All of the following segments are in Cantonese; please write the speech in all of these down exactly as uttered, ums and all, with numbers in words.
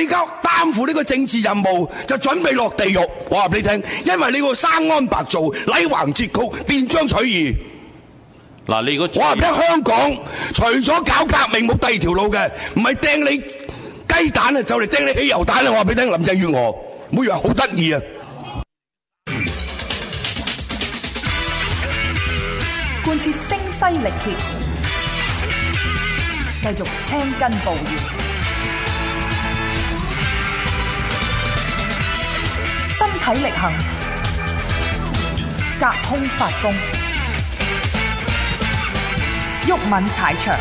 家擔負呢個政治任務，就準備落地獄。我話俾你聽，因為你個生安白造、禮橫節曲、斷章取義。 嗱，你如果我話俾你聽，香港除咗搞革命冇第二條路嘅，唔係掟你雞蛋啊，就嚟掟你汽油彈啊！我話俾你聽，林鄭月娥每樣好得意啊！ 貫徹聲嘶力竭，繼續青筋暴現，身體力行，隔空發功，毓民踩場。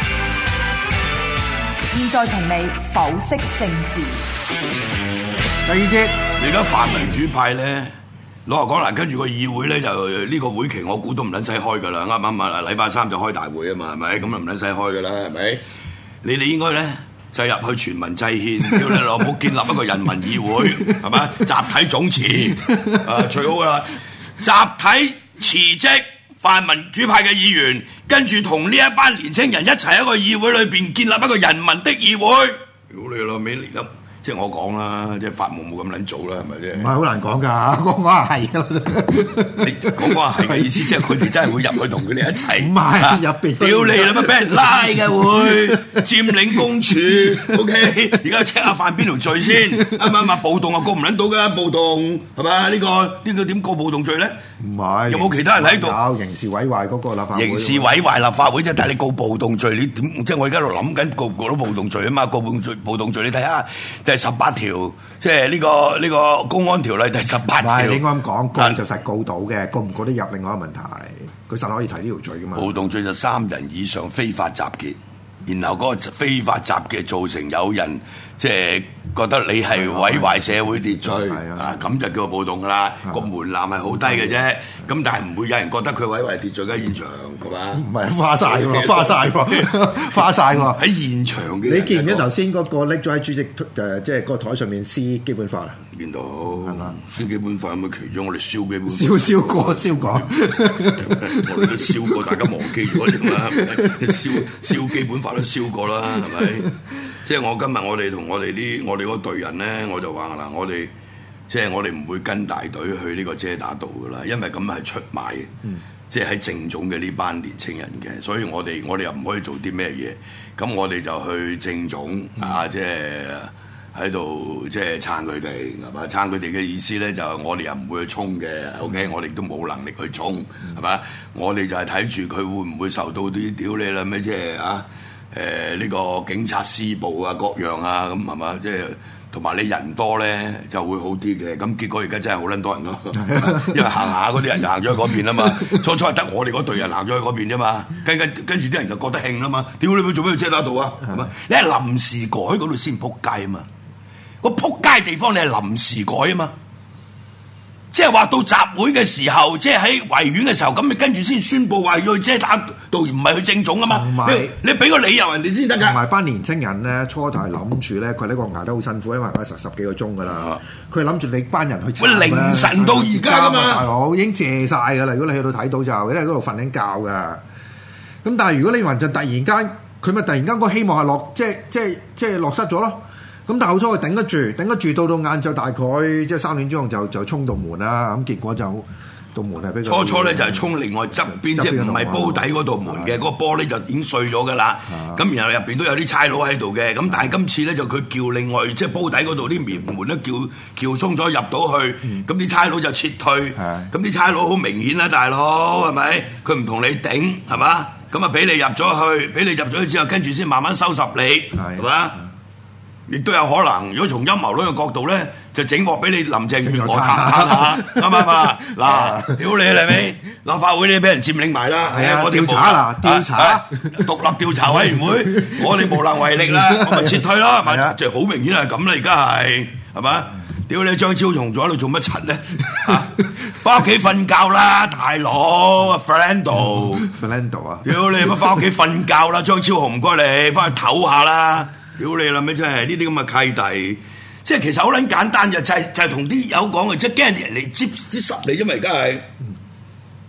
現在同你剖析政治。 第二節，而家泛民主派咧，老實講嗱，跟住個議會咧就呢、這個會期我估都唔撚使開噶啦，啱啱啊？禮拜三就開大會啊嘛，係咪？咁啊唔撚使開噶啦，係咪？你哋應該咧就入去全民制憲，叫你老母建立一個人民議會，係咪？集體總辭，啊最好噶啦，集體辭職。泛民主派嘅議員跟住同呢一班年青人一齊喺一個議會裏邊建立一個人民的議會。屌你老味嚟得，即係我講啦，即係發夢冇咁撚做啦，係咪啫？ 唔係好難講㗎，講講下係㗎。 你講講下係嘅意思，即係佢哋真係會入去同佢哋一齊。 唔係入邊。 屌你啦，乜俾人拉嘅會佔領公署 ？OK， 而家 check 下犯邊條罪先，啱唔啱啊？暴動啊，告唔撚到㗎，暴動係咪？呢個呢個點告暴動罪咧？ 唔係，有冇其他人喺度？ 有刑事毀壞嗰個立法會。 刑事毀壞立法會啫，但係你告暴動罪，你點？即係我而家喺度諗緊告告到暴動罪啊嘛，告暴動罪，暴動罪你睇下第十八條，即係呢個呢個公安條例第十八條。 唔係你啱講告就實告到嘅，告唔告得入另外一個問題，佢實可以提呢條罪噶嘛。 暴動罪就三人以上非法集結，然後嗰個非法集結造成有人即係覺得你係毀壞社會秩序啊，咁就叫做暴動噶啦。個門檻係好低嘅啫，咁但係唔會有人覺得佢毀壞秩序嘅現場係嘛？ 唔係花晒喎，花晒喎，花晒喎。 喺現場嘅。 你見唔見頭先嗰個拎咗喺主席誒，即係個台上面撕基本法啊？ 見到係嘛？撕基本法有冇其中？我哋燒基本法。 燒燒過，燒過。 我哋都燒過，大家忘記咗啫嘛？燒燒基本法都燒過啦，係咪？即係我今日我哋同我哋啲我哋嗰隊人咧，我就話嗱，我哋即係我哋唔會跟大隊去呢個遮打道噶啦，因為咁係出賣嘅，嗯、即係喺政總嘅呢班年青人嘅，所以我哋我哋又唔可以做啲咩嘢，咁我哋就去政總、嗯、啊，即係喺度即係撐佢哋係嘛？撐佢哋嘅意思咧就係我哋又唔會去衝嘅、嗯、，OK， 我哋都冇能力去衝係嘛？我哋就係睇住佢會唔會受到啲屌你啦咩即係啊？誒呢、呃這個警察施暴啊，各樣啊，咁係嘛？即係同埋你人多咧就會好啲嘅。咁結果而家真係好撚多人咯，因為行下嗰啲人就行咗去嗰邊啊嘛。初初係得我哋嗰隊人行咗去嗰邊啫嘛。跟跟跟住啲人就覺得興啦嘛。屌你咪做咩去遮打道啊？係嘛？你係臨時改嗰度先撲街啊嘛。個撲街地方你係臨時改啊嘛。即係話到集會嘅時候，即係喺維園嘅時候，咁你跟住先宣佈話要去遮打道，而唔係去政總啊嘛。你你俾個理由人哋先得㗎。同埋班年青人咧，初頭係諗住咧，佢呢個捱得好辛苦，因為捱十十幾個鐘㗎啦。佢諗住你班人去。喂， 凌晨到而家㗎嘛， 大佬已經謝晒㗎啦。如果你去到睇到就，因為嗰度瞓緊覺㗎。咁但係如果你話就突然間，佢咪突然間個希望係落，即係即係即係落失咗咯。咁但係好彩佢頂得住，頂得住到到晏晝大概即係三點鐘就就衝到門啦。咁結果就道門係比較初初咧就係衝另外側邊，即係唔係煲底嗰度門嘅，嗰個玻璃就已經碎咗㗎啦。咁然後入邊都有啲差佬喺度嘅。咁但係今次咧就佢叫另外即係煲底嗰度啲門門咧叫撬鬆咗入到去，咁啲差佬就撤退。咁啲差佬好明顯啦，大佬係咪？佢唔同你頂係嘛？咁啊俾你入咗去，俾你入咗去之後，跟住先慢慢收拾你係嘛？亦都有可能，如果從陰謀論嘅角度咧，就整鑊俾你林鄭月娥彈下，啱唔啱啊？嗱，屌你係咪？立法會你俾人佔領埋啦，係啊！我哋調查啦，調查獨立調查委員會，我哋無能為力啦，我咪撤退咯，係咪？就好明顯係咁啦，而家係係嘛？屌你張超雄仲喺度做乜柒咧？翻屋企瞓覺啦，大佬 ，Fernando，Fernando 啊！ 屌你乜翻屋企瞓覺啦？張超雄唔該你，翻去唞下啦。屌你啦咩！真係呢啲咁嘅契弟，即係其實好撚簡單嘅，就係就係同啲友講嘅，即係驚人哋嚟接接實你啫嘛！而家係，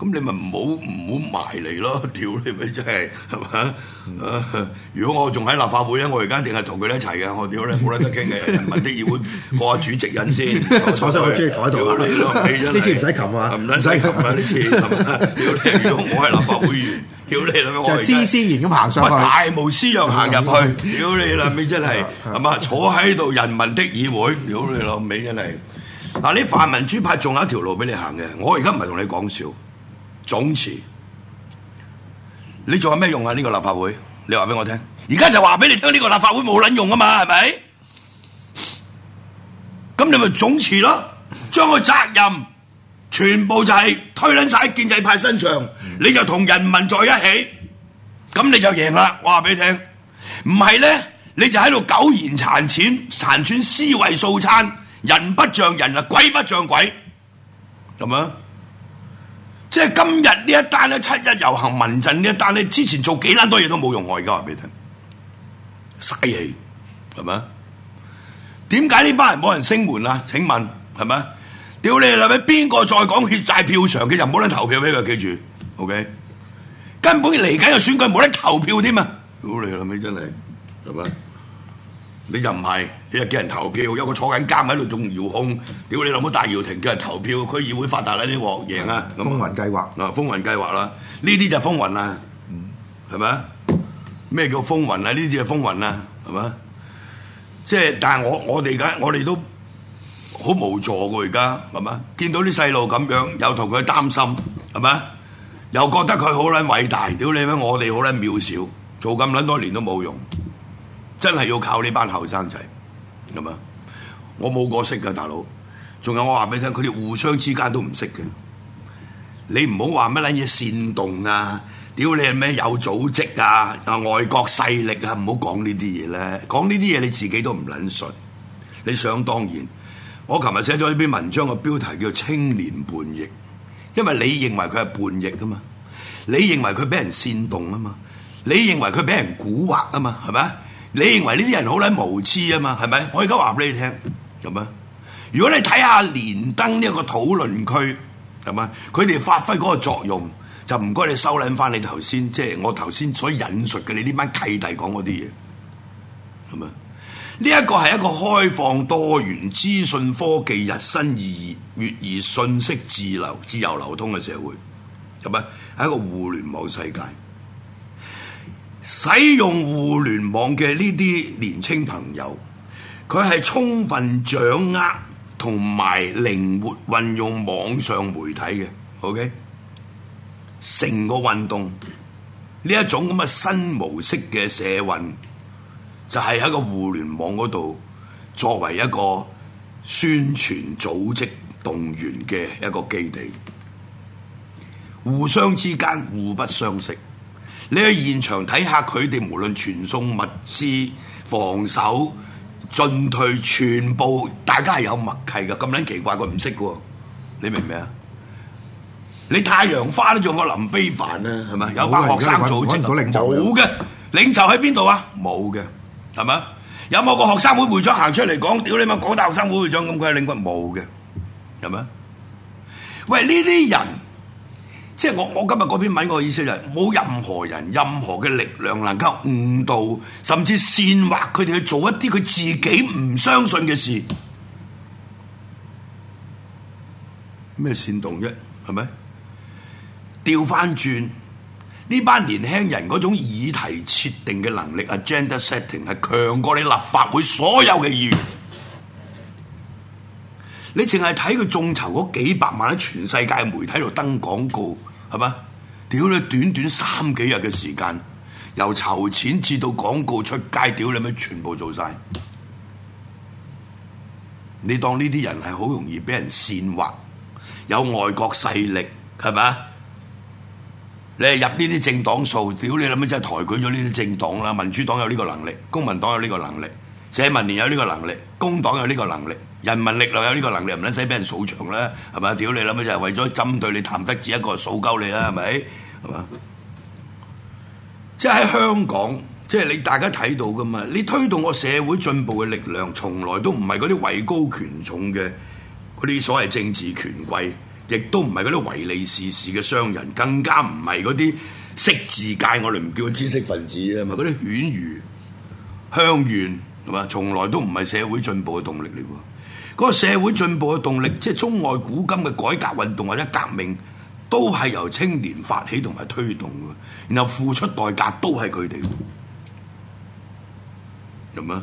咁你咪唔好唔好埋嚟咯，屌你咪真係係嘛？啊！如果我仲喺立法會咧，我而家一定係同佢哋一齊嘅，我屌你冇得傾嘅，人民的議會過下主席人先， 坐上去中意坐喺度啊！呢次唔使擒啊， 唔使擒啊！呢次係嘛？屌你！如果我係立法會員，屌你啦！我就斯斯然咁行上去， 大無私樣行入去，屌你啦！尾真係係嘛？坐喺度人民的議會，屌你老尾真係。嗱，你泛民主派仲有一條路俾你行嘅，我而家唔係同你講笑，總辭，你仲有咩用啊？呢、這個立法會，你話俾我聽，而家就話俾你聽，呢、這個立法會冇撚用啊嘛，係咪？咁你咪總辭咯，將個責任全部就係推撚晒喺建制派身上，你就同人民在一起，咁你就贏啦！我話俾你聽，唔係咧，你就喺度苟延殘喘、殘喘思維素餐。人不像人啊，鬼不像鬼，咁啊！即係今日呢一單咧，七一遊行民陣呢一單咧，之前做幾撚多嘢都冇用，我而家話俾你聽，嘥氣係咪？點解呢班人冇人聲援啊？請問係咪？屌你係咪？邊個再講血債票償嘅就冇得投票俾佢，記住 ，OK？根本嚟緊嘅選舉冇得投票添啊！屌你係咪真係係咪？你就唔係，你又叫人投票，有個坐緊監喺度仲遙控，屌你老母戴耀廷叫人投票，區議會發達啦呢鑊贏啊！ 風雲計劃嗱，風雲計劃啦，呢啲就風雲啦，係咪啊？咩叫風雲啊？呢啲就風雲啦，係咪？即係，但係我我哋而家我哋都好無助㗎，而家係咪？見到啲細路咁樣，又同佢擔心，係咪？又覺得佢好撚偉大，屌你咩？我哋好撚渺小，做咁撚多年都冇用。真係要靠呢班後生仔，咁啊！我冇個識㗎，大佬。仲有我話俾你聽，佢哋互相之間都唔識嘅。你唔好話乜撚嘢煽動啊！屌你係咩有組織啊！啊外國勢力啊！唔好講呢啲嘢咧，講呢啲嘢你自己都唔撚信。你想當然，我琴日寫咗一篇文章，個標題叫《青年叛逆》，因為你認為佢係叛逆啊嘛，你認為佢俾人煽動啊嘛，你認為佢俾人蠱惑啊嘛，係咪？你認為呢啲人好撚無知啊嘛，係咪？我而家話俾你聽，咁啊！如果你睇下連登呢一個討論區，係咪？佢哋發揮嗰個作用，就唔該你收撚翻你頭先，即係我頭先所引述嘅你呢班契弟講嗰啲嘢，咁啊！呢一個係一個開放多元、資訊科技日新月異、信息自流、自由流通嘅社會，係咪？係一個互聯網世界。使用互聯網嘅呢啲年青朋友，佢係充分掌握同埋靈活運用網上媒體嘅 ，OK？ 成個運動呢一種咁嘅新模式嘅社運，就係喺個互聯網嗰度作為一個宣傳、組織、動員嘅一個基地，互相之間互不相識。你去現場睇下佢哋，無論傳送物資、防守、進退，全部大家係有默契嘅。咁撚奇怪，佢唔識嘅喎，你明唔明啊？你太陽花都仲有林非凡啊，係咪？有班學生組織冇嘅領袖喺邊度啊？冇嘅，係咪？有冇個學生會會長行出嚟講？屌你媽，港大學生會會長咁佢係領軍冇嘅，係咪？喂，呢啲人。即係我我今日嗰篇文個意思就係冇任何人、任何嘅力量能夠誤導，甚至煽惑佢哋去做一啲佢自己唔相信嘅事。咩煽動啫？係咪？調翻轉呢班年輕人嗰種議題設定嘅能力 agenda setting 係強過你立法會所有嘅議員。你淨係睇佢眾籌嗰幾百萬喺全世界嘅媒體度登廣告，係嘛？屌你，短短三幾日嘅時間，由籌錢至到廣告出街，屌你咪全部做晒。你當呢啲人係好容易俾人煽惑，有外國勢力係咪？你係入呢啲政黨數，屌你諗乜真係抬舉咗呢啲政黨啦？民主黨有呢個能力，公民黨有呢個能力，社民連有呢個能力，工黨有呢個能力。人民力量有呢個能力，唔撚使俾人掃場啦，係咪？屌你諗乜就係為咗針對你譚得志一個掃鳩你啦，係咪？係嘛？即係喺香港，即係你大家睇到噶嘛？你推動個社會進步嘅力量，從來都唔係嗰啲位高權重嘅嗰啲所謂政治權貴亦都唔係嗰啲唯利是視嘅商人，更加唔係嗰啲識字界，我哋唔叫知識分子啊嘛，嗰啲犬儒、鄉願係嘛，從來都唔係社會進步嘅動力嚟喎。嗰個社會進步嘅動力，即係中外古今嘅改革運動或者革命，都係由青年發起同埋推動嘅，然後付出代價都係佢哋，係嘛？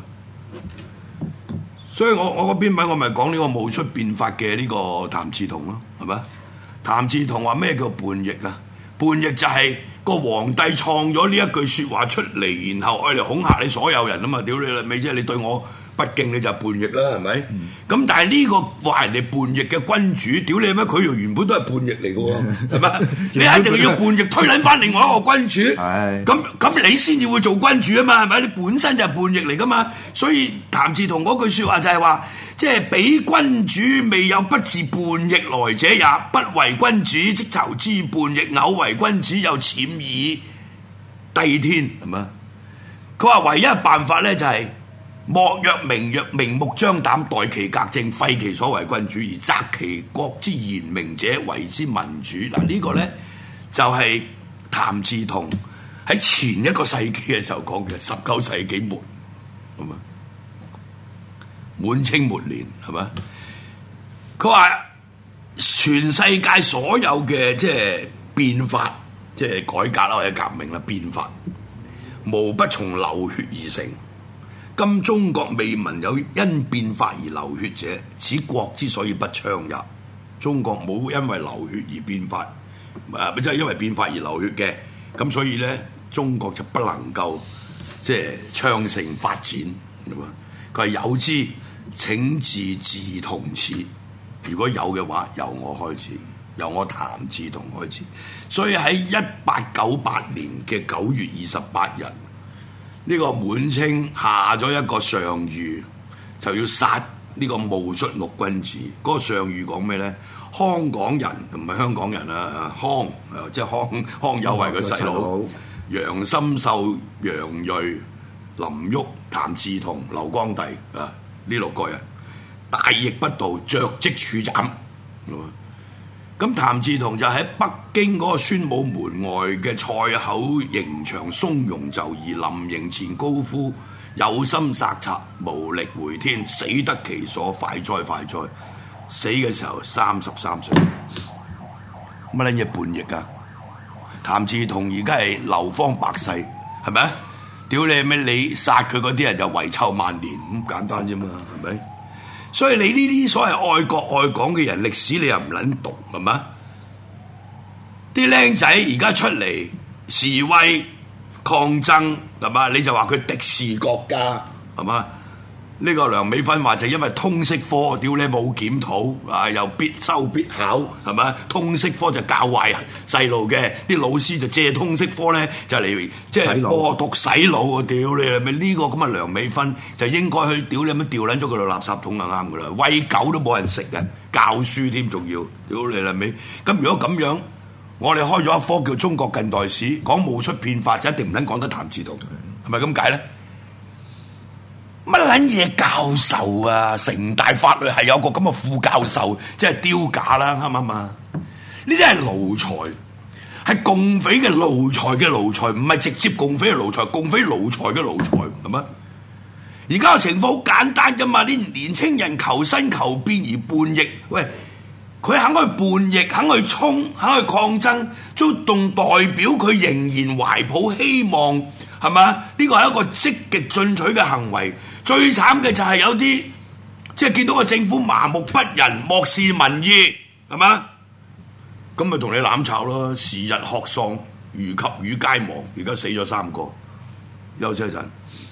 所以我我嗰篇文我咪講呢個冒出變法嘅呢個譚嗣同咯，係咪？譚嗣同話咩叫叛逆啊？叛逆就係個皇帝創咗呢一句説話出嚟，然後愛嚟恐嚇你所有人啊嘛！屌你啦，咪即係你對我不敬，你就叛逆啦，係咪？咁、嗯、但係呢個話人哋叛逆嘅君主，屌你咩？佢又原本都係叛逆嚟嘅喎，係咪？你一定要叛逆推撚翻另外一個君主，咁咁你先至會做君主啊嘛，係咪？你本身就係叛逆嚟噶嘛，所以譚嗣同嗰句説話就係話，即係比君主未有不自叛逆來者也，不為君主即籌之叛逆，偶為君主又僭以帝天，係咪？佢話唯一辦法咧就係、是。莫若明若明目張膽代其革正，廢其所為君主，而擇其國之賢明者為之民主。嗱、這個、呢個咧就係、是、譚嗣同喺前一個世紀嘅時候講嘅，十九世紀末，係嘛？滿清末年係嘛？佢話全世界所有嘅即係變法，即係改革啦或者革命啦變法，無不從流血而成。今中國未聞有因變法而流血者，此國之所以不昌也。中國冇因為流血而變法，誒即係因為變法而流血嘅，咁所以咧中國就不能夠即係昌盛發展。佢係有之，請自治同始。如果有嘅話，由我開始，由我譚嗣同開始。所以喺一八九八年嘅九月二十八日。呢個滿清下咗一個上諭，就要殺呢個戊戌六君子。嗰、那個上諭講咩咧？康港人唔係香港人啊，康即係康康有為嘅細佬，楊深秀、楊銳、林旭、譚嗣同、劉光第啊，呢六個人大逆不道，着即處斬。咁譚嗣同就喺北京嗰個宣武門外嘅賽口刑場松茸就義，臨刑前高呼有心殺賊，無力回天，死得其所，快哉快哉！死嘅時候三十三歲，乜撚嘢叛逆啊？譚嗣同而家係流芳百世，係咪啊？屌你咩？你殺佢嗰啲人就遺臭萬年，咁簡單啫嘛，係咪？所以你呢啲所謂愛國愛港嘅人，歷史你又唔撚讀，係嘛？啲僆仔而家出嚟示威抗爭，係嘛？你就話佢敵視國家，係嘛？呢、這個梁美芬話就因為通識科，屌你冇檢討啊，又必修必考，係嘛？通識科就教壞細路嘅，啲老師就借通識科咧就嚟即係播毒洗腦啊！屌你係咪呢個咁嘅梁美芬就應該去屌你咁掉撚咗佢落垃圾桶就啱噶啦，餵狗都冇人食嘅，教書添仲要，屌你係咪？咁如果咁樣，我哋開咗一科叫中國近代史，講冒出變法就一定唔撚講得譚嗣同，係咪咁解咧？乜撚嘢教授啊？城大法律係有個咁嘅副教授，即係丟架啦，啱唔啱啊？呢啲係奴才，係共匪嘅奴才嘅奴才，唔係直接共匪嘅奴才，共匪奴才嘅奴才，係咪？而家嘅情況好簡單啫嘛，啲年青人求新求變而叛逆，喂，佢肯去叛逆，肯去衝，肯去抗爭，都仲代表佢仍然懷抱希望，係嘛？呢個係一個積極進取嘅行為。最慘嘅就係有啲即係見到個政府麻木不仁、漠視民意，係嘛？咁咪同你攬炒咯！時日學喪，如及與皆亡，而家死咗三個，休息一陣。